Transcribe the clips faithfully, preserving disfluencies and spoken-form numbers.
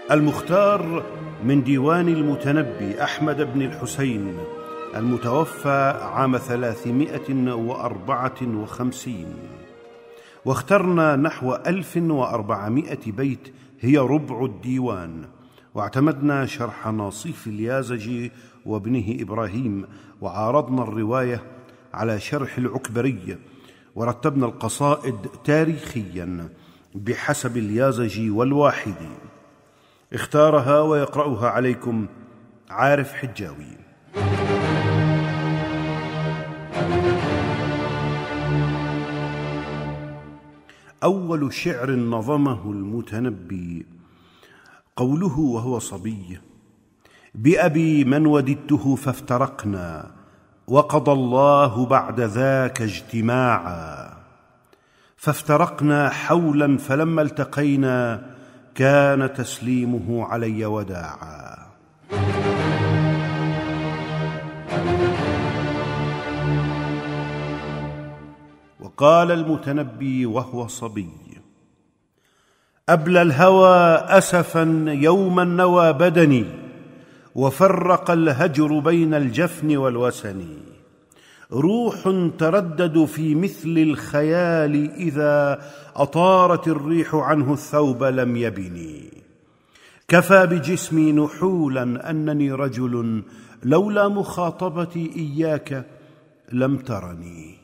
المختار من ديوان المتنبي أحمد بن الحسين المتوفى عام ثلاثمائة وأربعة وخمسين، واخترنا نحو ألف وأربعمائة بيت هي ربع الديوان، واعتمدنا شرح ناصيف اليازجي وابنه إبراهيم، وعارضنا الرواية على شرح العكبري، ورتبنا القصائد تاريخيا بحسب اليازجي والواحدي. اختارها ويقرأها عليكم عارف حجاوي. أول شعر نظمه المتنبي قوله وهو صبي: بأبي من وددته فافترقنا، وقضى الله بعد ذاك اجتماعا، فافترقنا حولا فلما التقينا كان تسليمه علي وداعا. وقال المتنبي وهو صبي: أبلى الهوى أسفا يوما نوى بدني، وفرق الهجر بين الجفن والوسن، روح تردد في مثل الخيال إذا أطارت الريح عنه الثوب لم يبني، كفى بجسمي نحولا أنني رجل لولا مخاطبتي إياك لم ترني.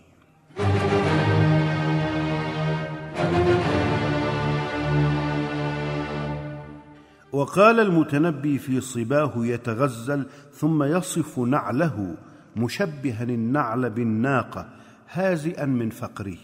وقال المتنبي في صباه يتغزل ثم يصف نعله مشبها النعل بالناقة هازئا من فقره: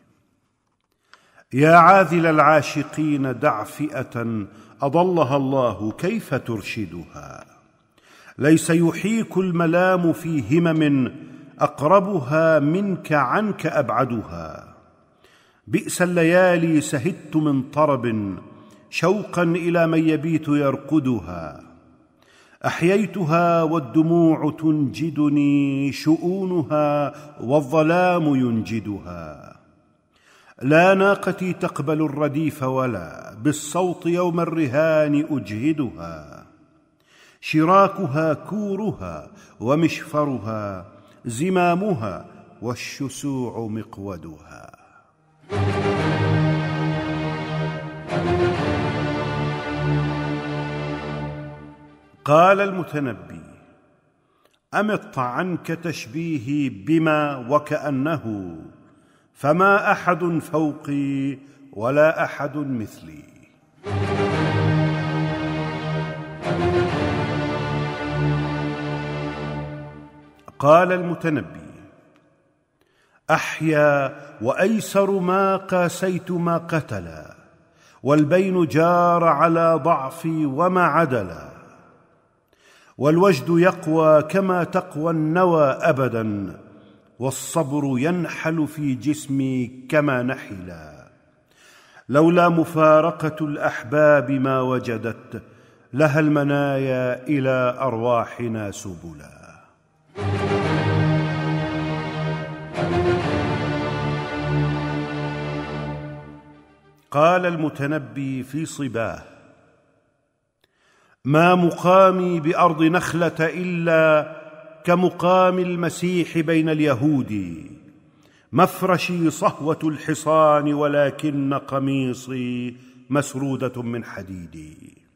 يا عاذل العاشقين دع فئة أضلها الله كيف ترشدها، ليس يحيك الملام في همم أقربها منك عنك أبعدها، بئس الليالي سهدت من طرب شوقا إلى من يبيت يرقدها، أحييتها والدموع تنجدني شؤونها والظلام ينجدها، لا ناقتي تقبل الرديف ولا بالصوت يوم الرهان أجهدها، شراكها كورها ومشفرها زمامها والشسوع مقودها. قال المتنبي: أمط عنك تشبيهي بما وكأنه، فما أحد فوقي ولا أحد مثلي. قال المتنبي: أحيا وأيسر ما قاسيت ما قتلا، والبين جار على ضعفي وما عدلا، والوجد يقوى كما تقوى النوى أبدا، والصبر ينحل في جسمي كما نحلا، لولا مفارقة الأحباب ما وجدت لها المنايا إلى أرواحنا سبلا. قال المتنبي في صباه: ما مقامي بأرض نخلة إلا كمقام المسيح بين اليهود، مفرشي صهوة الحصان ولكن قميصي مسرودة من حديد،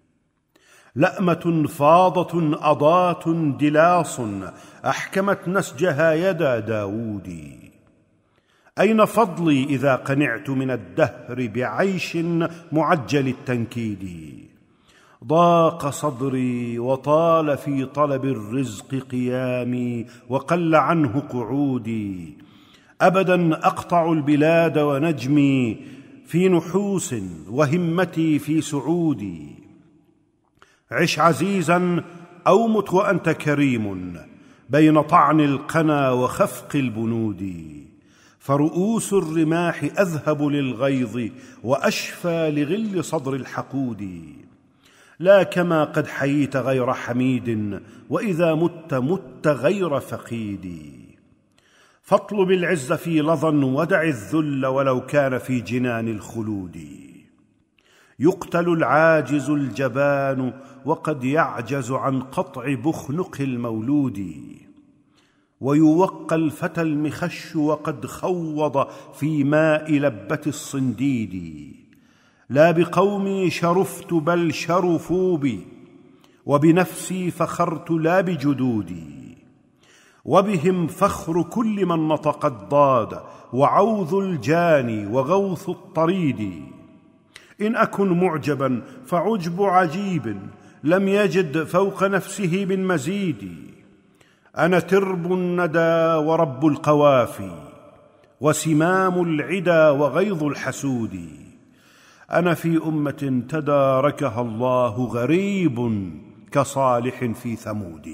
لأمة فاضة أضاة دلاص أحكمت نسجها يدا داود، أين فضلي إذا قنعت من الدهر بعيش معجل التنكيد، ضاق صدري وطال في طلب الرزق قيامي وقل عنه قعودي، أبدا أقطع البلاد ونجمي في نحوس وهمتي في سعودي، عش عزيزا أو مت وأنت كريم بين طعن القنا وخفق البنود، فرؤوس الرماح أذهب للغيظ وأشفى لغل صدر الحقود، لا كما قد حييت غير حميد وإذا مت مت غير فقيد، فاطلب العز في لظى ودع الذل ولو كان في جنان الخلود، يقتل العاجز الجبان وقد يعجز عن قطع بخنق المولود، ويوقى الفتى المخش وقد خوض في ماء لبة الصنديد. لا بقومي شرفت بل شرفوا بي، وبنفسي فخرت لا بجدودي، وبهم فخر كل من نطق الضاد، وعوذ الجاني وغوث الطريد. إن أكن معجبا فعجب عجيب، لم يجد فوق نفسه من مزيد. أنا ترب الندى ورب القوافي، وسمام العدا وغيظ الحسود. أنا في أمة تداركها الله غريب كصالح في ثمود.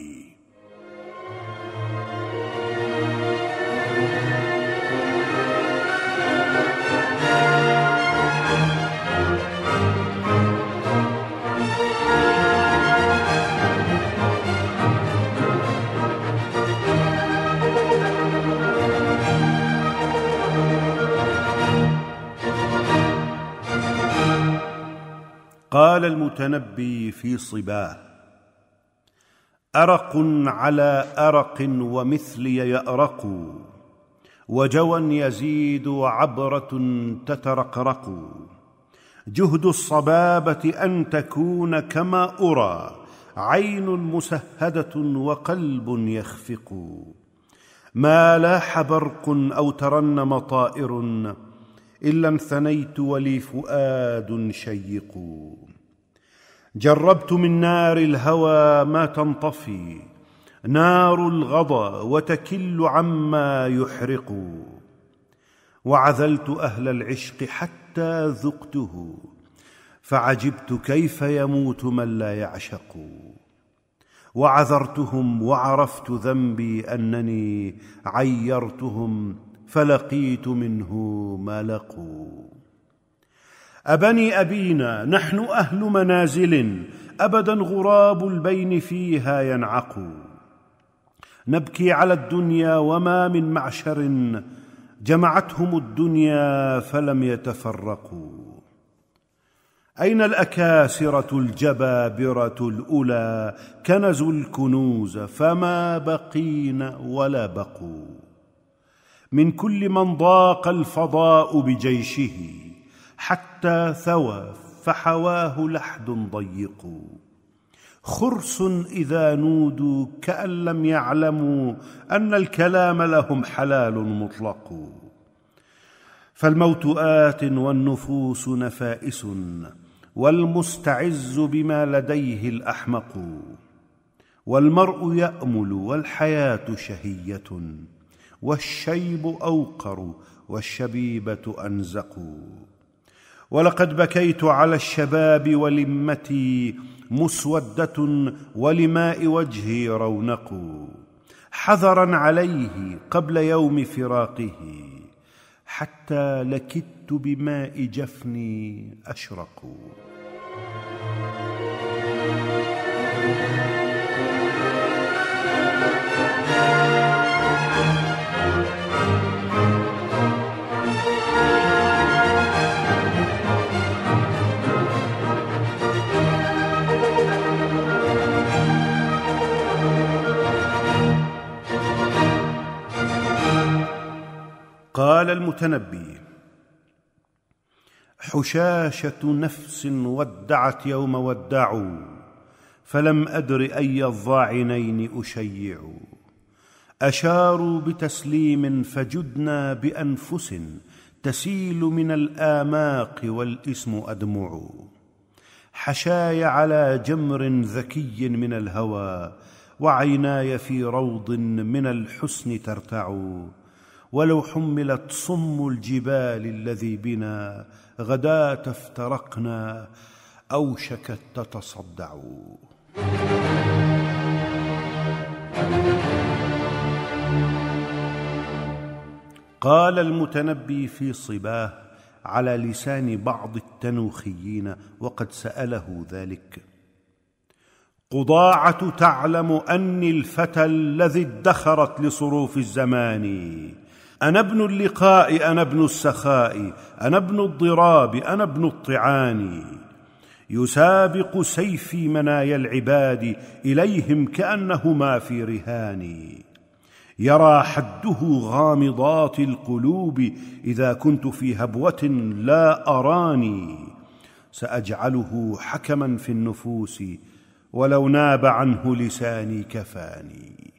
قال المتنبي في صباه: أرق على أرق ومثلي يأرق، وجوى يزيد وعبرة تترقرق. جهد الصبابة أن تكون كما أرى، عين مسهدة وقلب يخفق. ما لاح برق أو ترنم طائر، إلا انثنيت ولي فؤاد شيق. جربت من نار الهوى ما تنطفي، نار الغضا وتكل عما يحرق. وعذلت أهل العشق حتى ذقته، فعجبت كيف يموت من لا يعشق. وعذرتهم وعرفت ذنبي أنني عيرتهم، فلقيت منه ما لقوا. أبني أبينا نحن أهل منازل، أبدا غراب البين فيها ينعق. نبكي على الدنيا وما من معشر، جمعتهم الدنيا فلم يتفرقوا. أين الأكاسرة الجبابرة الأولى، كنزوا الكنوز فما بقين ولا بقوا. من كل من ضاق الفضاء بجيشه، حتى ثوى فحواه لحد ضيق. خرس إذا نودوا كأن لم يعلموا أن الكلام لهم حلال مطلق. فالموت آت والنفوس نفائس، والمستعز بما لديه الأحمق. والمرء يأمل والحياة شهية، والشيب أوقر والشبيبة أنزق. ولقد بكيت على الشباب ولمتي مسودة، ولماء وجهي رونق. حذرا عليه قبل يوم فراقه، حتى لكدت بماء جفني أشرق. قال المتنبي: حشاشة نفس ودعت يوم ودعوا، فلم أدر أي الضاعنين أشيع. أشاروا بتسليم فجدنا بأنفس، تسيل من الآماق والإسم أدمع. حشاي على جمر ذكي من الهوى، وعيناي في روض من الحسن ترتع. ولو حملت صم الجبال الذي بنا، غداة افترقنا أوشكت تتصدع. قال المتنبي في صباه على لسان بعض التنوخيين وقد سأله ذلك: قضاعة تعلم أني الفتى الذي ادخرت لصروف الزمان. أنا ابن اللقاء، أنا ابن السخاء، أنا ابن الضراب، أنا ابن الطعان. يسابق سيفي منايا العباد إليهم كأنهما في رهان. يرى حده غامضات القلوب إذا كنت في هبوة لا أراني. سأجعله حكما في النفوس ولو ناب عنه لساني كفاني.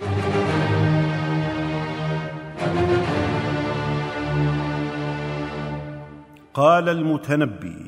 قال المتنبي: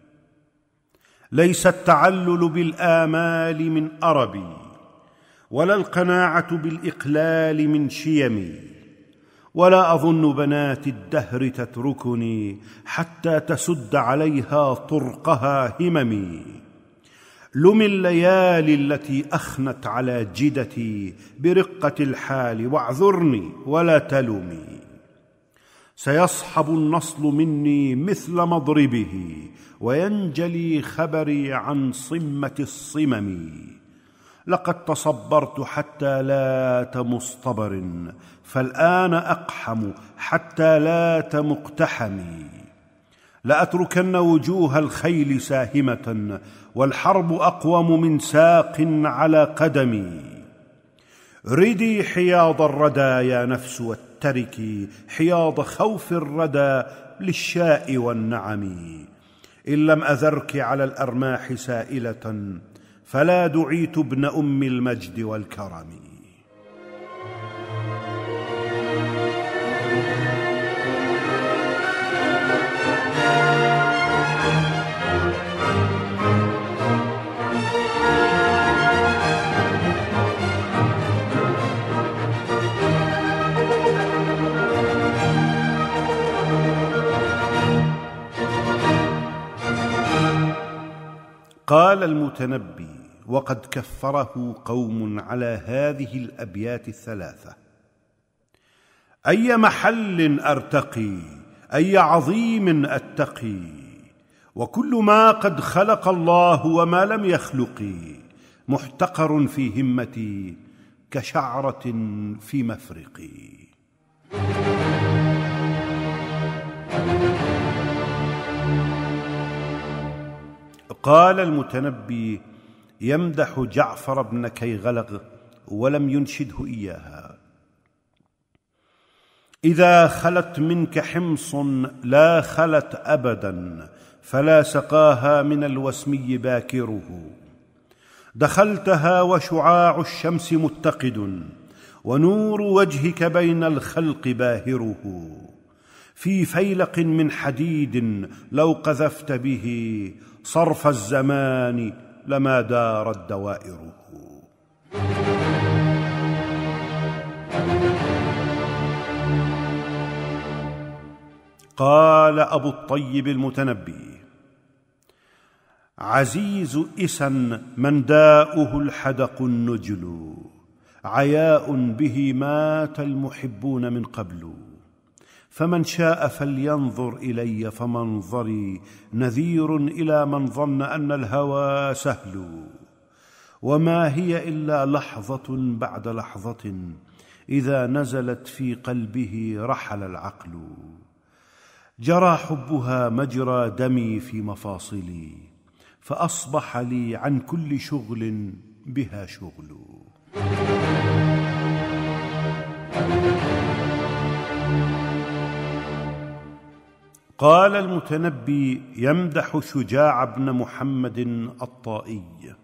ليس التعلل بالآمال من أربي، ولا القناعة بالإقلال من شيمي، ولا أظن بنات الدهر تتركني حتى تسد عليها طرقها هممي. لم الليالي التي أخنت على جدتي برقة الحال واعذرني ولا تلمي. سيصحب النصل مني مثل مضربه، وينجلي خبري عن صمة الصمم. لقد تصبرت حتى لات مصطبر، فالآن أقحم حتى لات مقتحمي. لأتركن وجوه الخيل ساهمة، والحرب أقوم من ساق على قدمي. ردي حياض الردى يا نفس، واتركي حياض خوف الردى للشاء والنعم. إن لم أذرك على الأرماح سائلة، فلا دعيت ابن أم المجد والكرم. قال المتنبي وقد كفره قوم على هذه الأبيات الثلاثة: أي محل أرتقي، أي عظيم أتقي، وكل ما قد خلق الله وما لم يخلق محتقر في همتي كشعرة في مفرقي. قال المتنبي يمدح جعفر بن كيغلغ ولم ينشده إياها: إذا خلت منك حمص لا خلت أبدا، فلا سقاها من الوسمي باكره. دخلتها وشعاع الشمس متقد، ونور وجهك بين الخلق باهره. في فيلق من حديد لو قذفت به صرف الزمان لما دارت دوائره. قال أبو الطيب المتنبي: عزيز إسا من داؤه الحدق النجل، عياء به مات المحبون من قبل. فمن شاء فلينظر إلي، فمنظري نذير إلى من ظن أن الهوى سهل. وما هي إلا لحظة بعد لحظة، إذا نزلت في قلبه رحل العقل. جرى حبها مجرى دمي في مفاصلي، فأصبح لي عن كل شغل بها شغل. قال المتنبي يمدح شجاع بن محمد الطائي: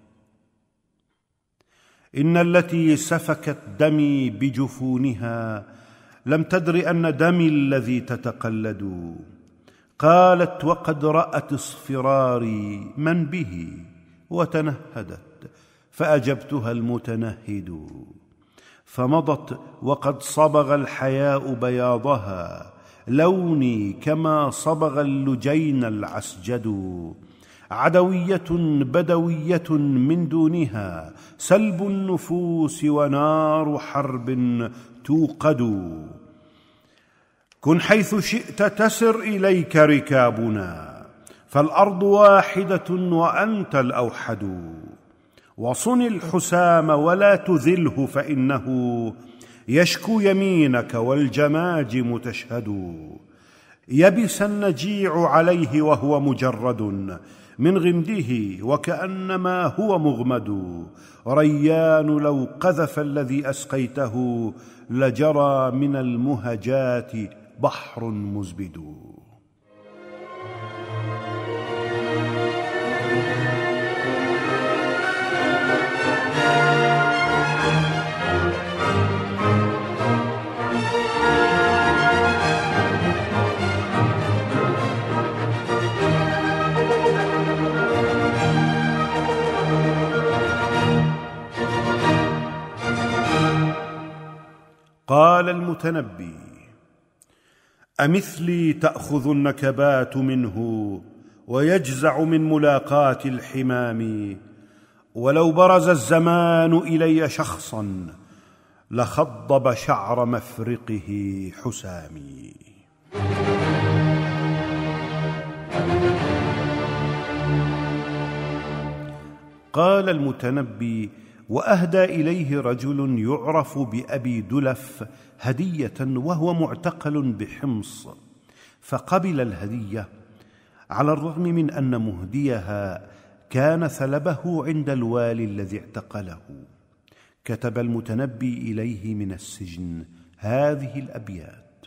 إن التي سفكت دمي بجفونها لم تدر أن دمي الذي تتقلد. قالت وقد رأت اصفراري من به، وتنهدت فأجبتها المتنهد. فمضت وقد صبغ الحياء بياضها، لوني كما صبغ اللجين العسجد. عدوية بدوية من دونها، سلب النفوس ونار حرب توقد. كن حيث شئت تسر إليك ركابنا، فالأرض واحدة وأنت الأوحد. وصن الحسام ولا تذله، فإنه يشكو يمينك والجماجم تشهد. يبس النجيع عليه وهو مجرد من غمده وكأنما هو مغمد. ريان لو قذف الذي أسقيته لجرى من المهجات بحر مزبد. قال المتنبي: أمثلي تأخذ النكبات منه ويجزع من ملاقاة الحمام. ولو برز الزمان إلي شخصا لخضب شعر مفرقه حسامي. قال المتنبي: وأهدى إليه رجل يعرف بأبي دلف هدية وهو معتقل بحمص، فقبل الهدية على الرغم من أن مهديها كان ثلبه عند الوالي الذي اعتقله. كتب المتنبي إليه من السجن هذه الأبيات: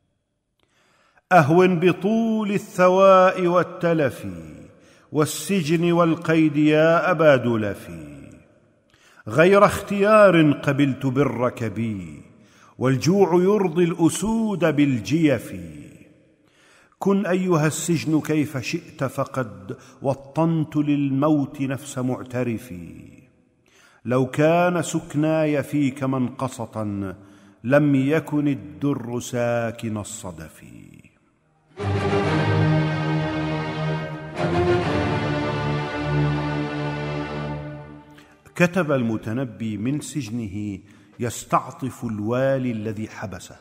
أهون بطول الثواء والتلف والسجن والقيد يا أبا دلف. غير اختيار قبلت برك بي والجوع يرضي الأسود بالجيف. كن أيها السجن كيف شئت فقد وطنت للموت نفس معترفي. لو كان سكناي فيك منقصة لم يكن الدر ساكن الصدف. كتب المتنبي من سجنه يستعطف الوالي الذي حبسه: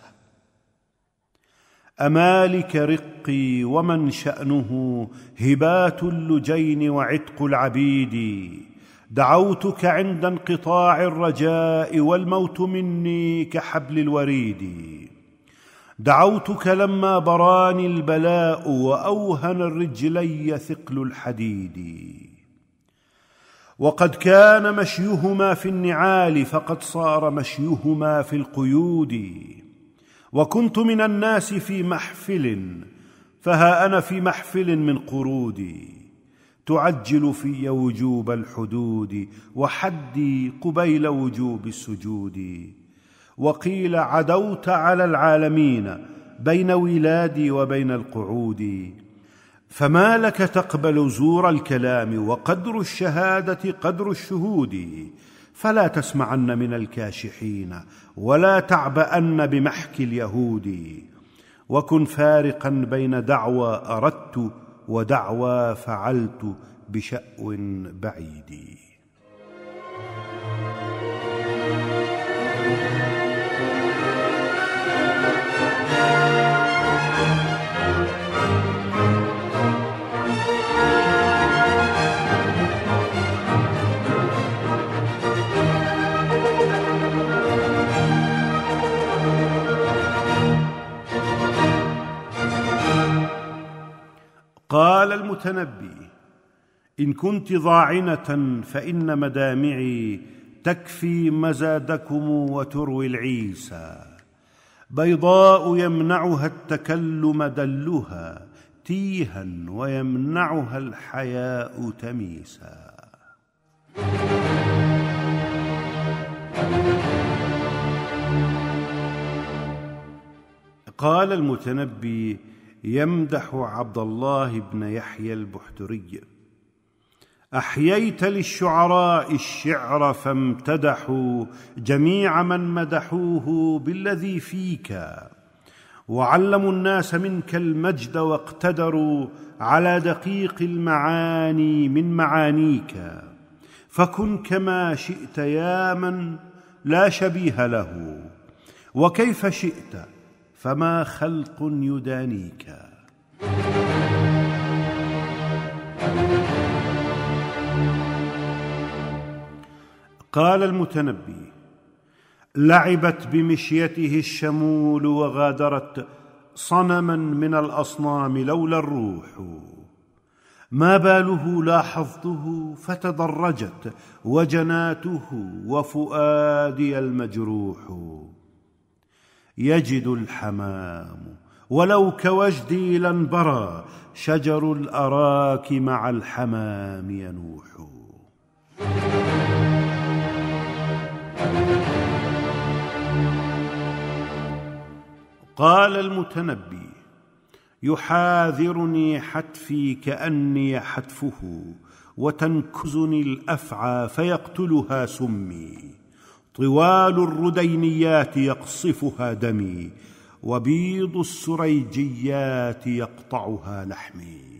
أمالك رقي ومن شأنه هبات اللجين وعتق العبيد. دعوتك عند انقطاع الرجاء والموت مني كحبل الوريد. دعوتك لما براني البلاء وأوهن الرجلي ثقل الحديد. وقد كان مشيهما في النعال فقد صار مشيهما في القيود. وكنت من الناس في محفل فها أنا في محفل من قرودي. تعجل في وجوب الحدود وحدي قبيل وجوب السجود. وقيل عدوت على العالمين بين ولادي وبين القعود. فما لك تقبل زور الكلام وقدر الشهادة قدر الشهود. فلا تسمعن من الكاشحين ولا تعبأن بمحك اليهود. وكن فارقا بين دعوى أردت ودعوى فعلت بشأو بعيد. قال المتنبي: إن كنت ضاعنة فإن مدامعي تكفي مزادكم وتروي العيسى. بيضاء يمنعها التكلم دلها تيها ويمنعها الحياء تميسا. قال المتنبي يمدح عبد الله بن يحيى البحتري: أحييت للشعراء الشعر فامتدحوا جميع من مدحوه بالذي فيك. وعلموا الناس منك المجد واقتدروا على دقيق المعاني من معانيك. فكن كما شئت يا من لا شبيه له، وكيف شئت فما خلق يدانيك. قال المتنبي: لعبت بمشيته الشمول وغادرت صنما من الأصنام لولا الروح. ما باله لاحظته فتدرجت وجناته وفؤادي المجروح. يجد الحمام ولو كوجدي لانبرى، شجر الأراك مع الحمام ينوح. قال المتنبي: يحاذرني حتفي كأني حتفه، وتنكزني الأفعى فيقتلها سمي. طوال الردينيات يقصفها دمي، وبيض السريجيات يقطعها لحمي.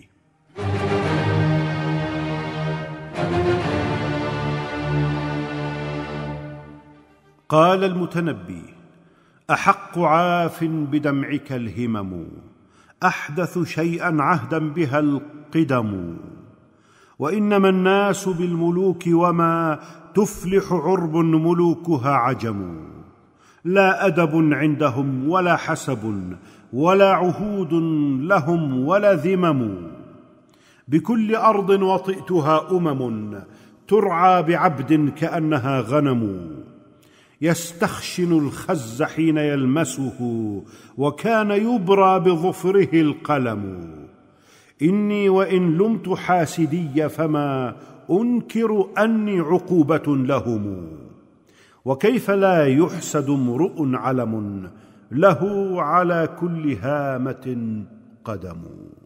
قال المتنبي: أحق عاف بدمعك الهمم، أحدث شيئا عهدا بها القدم. وإنما الناس بالملوك وما تفلح عرب ملوكها عجم. لا أدب عندهم ولا حسب، ولا عهود لهم ولا ذمم. بكل أرض وطئتها أمم، ترعى بعبد كأنها غنم. يستخشن الخز حين يلمسه، وكان يبرى بظفره القلم. إني وإن لمت حاسدي فما أنكر أني عقوبة لهم. وكيف لا يحسد امرؤ علم، له على كل هامة قدم.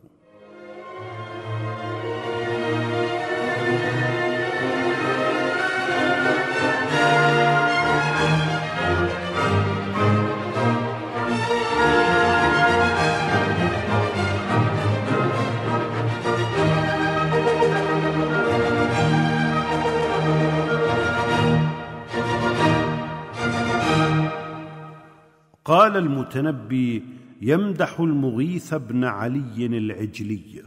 قال المتنبي يمدح المغيث بن علي العجلي: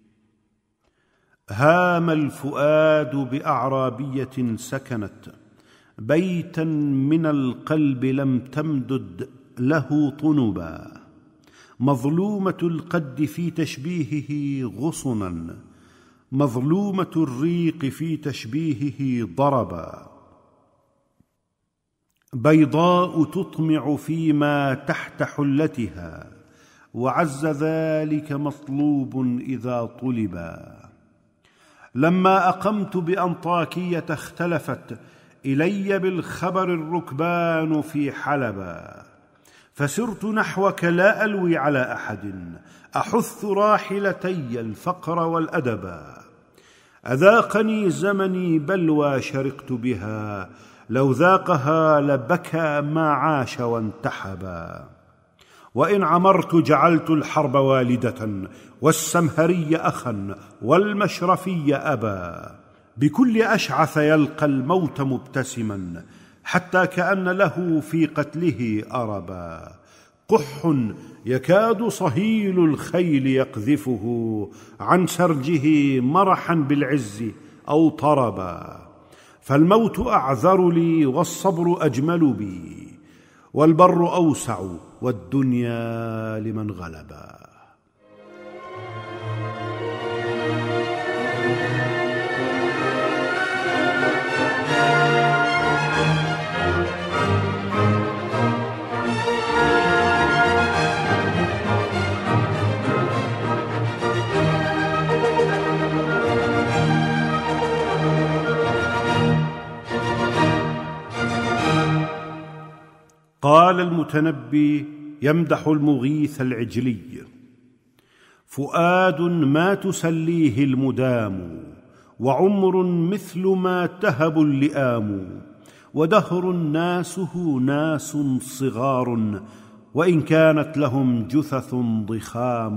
هام الفؤاد بأعرابية سكنت، بيتا من القلب لم تمدد له طنبا. مظلومة القد في تشبيهه غصنا، مظلومة الريق في تشبيهه ضربا. بيضاء تطمع فيما تحت حلتها، وعز ذلك مطلوب إذا طلبا. لما أقمت بأنطاكية اختلفت إلي بالخبر الركبان في حلبا. فسرت نحوك لا ألوي على أحد، أحث راحلتي الفقر والأدبا. أذاقني زمني بلوى شرقت بها، لو ذاقها لبكى ما عاش وانتحبا. وإن عمرت جعلت الحرب والدة، والسمهري أخا، والمشرفي أبا. بكل أشعث يلقى الموت مبتسما، حتى كأن له في قتله أربا. قح يكاد صهيل الخيل يقذفه، عن سرجه مرحا بالعز أو طربا. فالموت أعذر لي والصبر أجمل بي، والبر أوسع والدنيا لمن غلبا. قال المتنبي يمدح المغيث العجلي: فؤاد ما تسليه المدام، وعمر مثل ما تهب اللئام. ودهر ناسه ناس صغار، وإن كانت لهم جثث ضخام.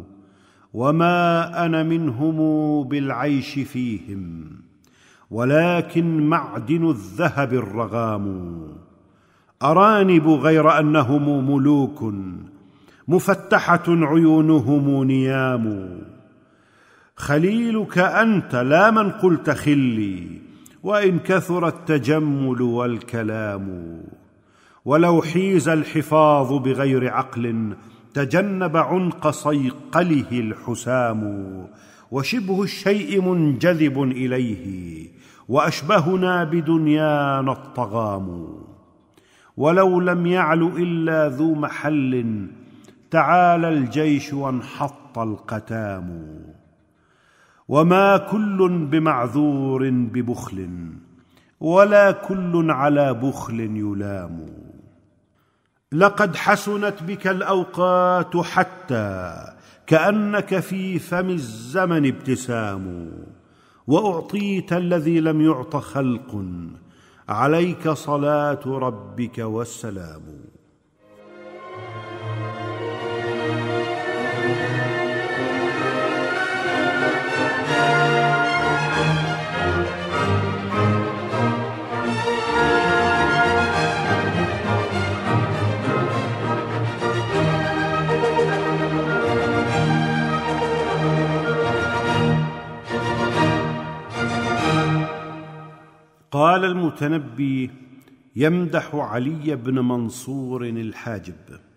وما أنا منهم بالعيش فيهم، ولكن معدن الذهب الرغام. أرانب غير أنهم ملوك، مفتحة عيونهم نيام. خليلك أنت لا من قلت خلي، وإن كثر التجمل والكلام. ولو حيز الحفاظ بغير عقل، تجنب عنق صيقله الحسام. وشبه الشيء منجذب إليه، وأشبهنا بدنيانا الطغام. ولو لم يعل إلا ذو محل، تعالى الجيش وانحط القتام. وما كل بمعذور ببخل، ولا كل على بخل يلام. لقد حسنت بك الأوقات حتى كأنك في فم الزمن ابتسام، وأعطيت الذي لم يعط خلق، عليك صلاة ربك والسلام. قال المتنبي يمدح علي بن منصور الحاجب: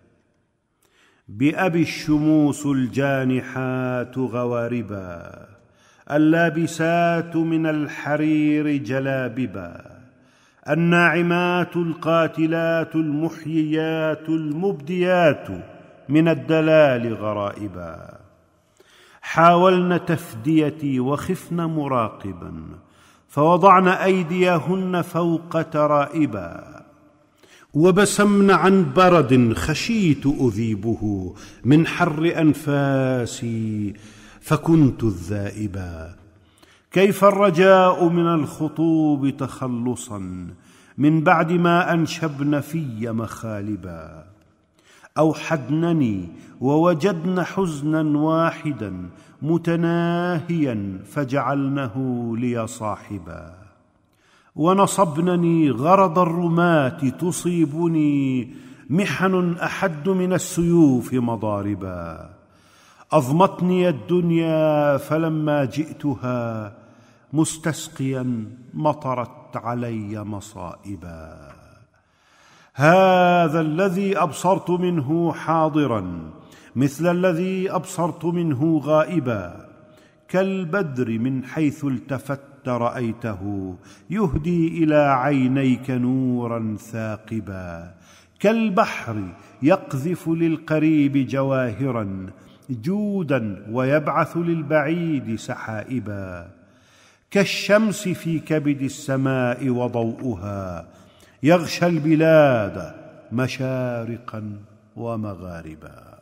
بأبي الشموس الجانحات غواربا، اللابسات من الحرير جلاببا، الناعمات القاتلات المحييات المبديات من الدلال غرائبا، حاولن تفديتي وخفن مراقبا، فوضعن أيديهن فوق ترائبا، وبسمن عن برد خشيت أذيبه من حر أنفاسي فكنت الذائبا. كيف الرجاء من الخطوب تخلصا من بعد ما أنشبن في مخالبا، أوحدنني ووجدن حزنا واحدا متناهيا فجعلنه لي صاحبا، ونصبنني غرض الرماة تصيبني محن أحد من السيوف مضاربا، أظمتني الدنيا فلما جئتها مستسقيا مطرت علي مصائبا. هذا الذي أبصرت منه حاضرا مثل الذي أبصرت منه غائبا، كالبدر من حيث التفت رأيته يهدي إلى عينيك نورا ثاقبا، كالبحر يقذف للقريب جواهرا جودا ويبعث للبعيد سحائبا، كالشمس في كبد السماء وضوءها يغشى البلاد مشارقا ومغاربا.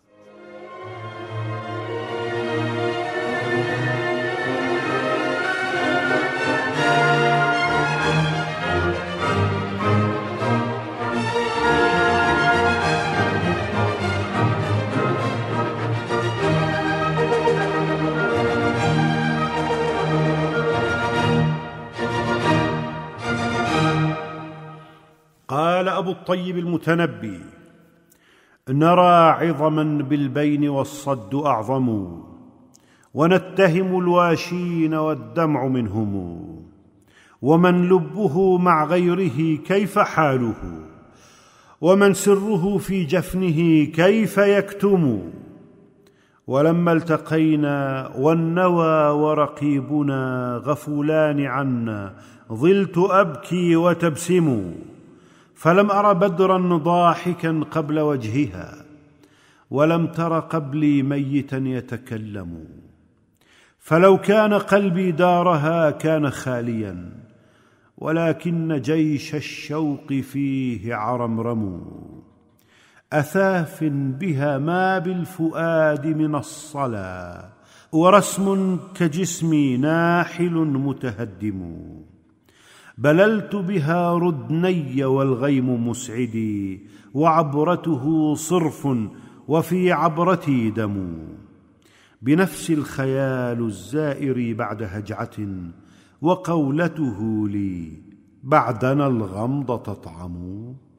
قال أبو الطيب المتنبي: نرى عظما بالبين والصد أعظم، ونتهم الواشين والدمع منهم، ومن لبه مع غيره كيف حاله، ومن سره في جفنه كيف يكتم. ولما التقينا والنوى ورقيبنا غفولان عنا، ظلت أبكي وتبسم، فلم أر بدرا ضاحكا قبل وجهها، ولم تر قبلي ميتا يتكلم. فلو كان قلبي دارها كان خاليا، ولكن جيش الشوق فيه عرمرم. أثاف بها ما بالفؤاد من الصلا، ورسم كجسمي ناحل متهدم. بللت بها ردني والغيم مسعدي، وعبرته صرف وفي عبرتي دم. بنفس الخيال الزائر بعد هجعة، وقولته لي بعدنا الغمض تطعم.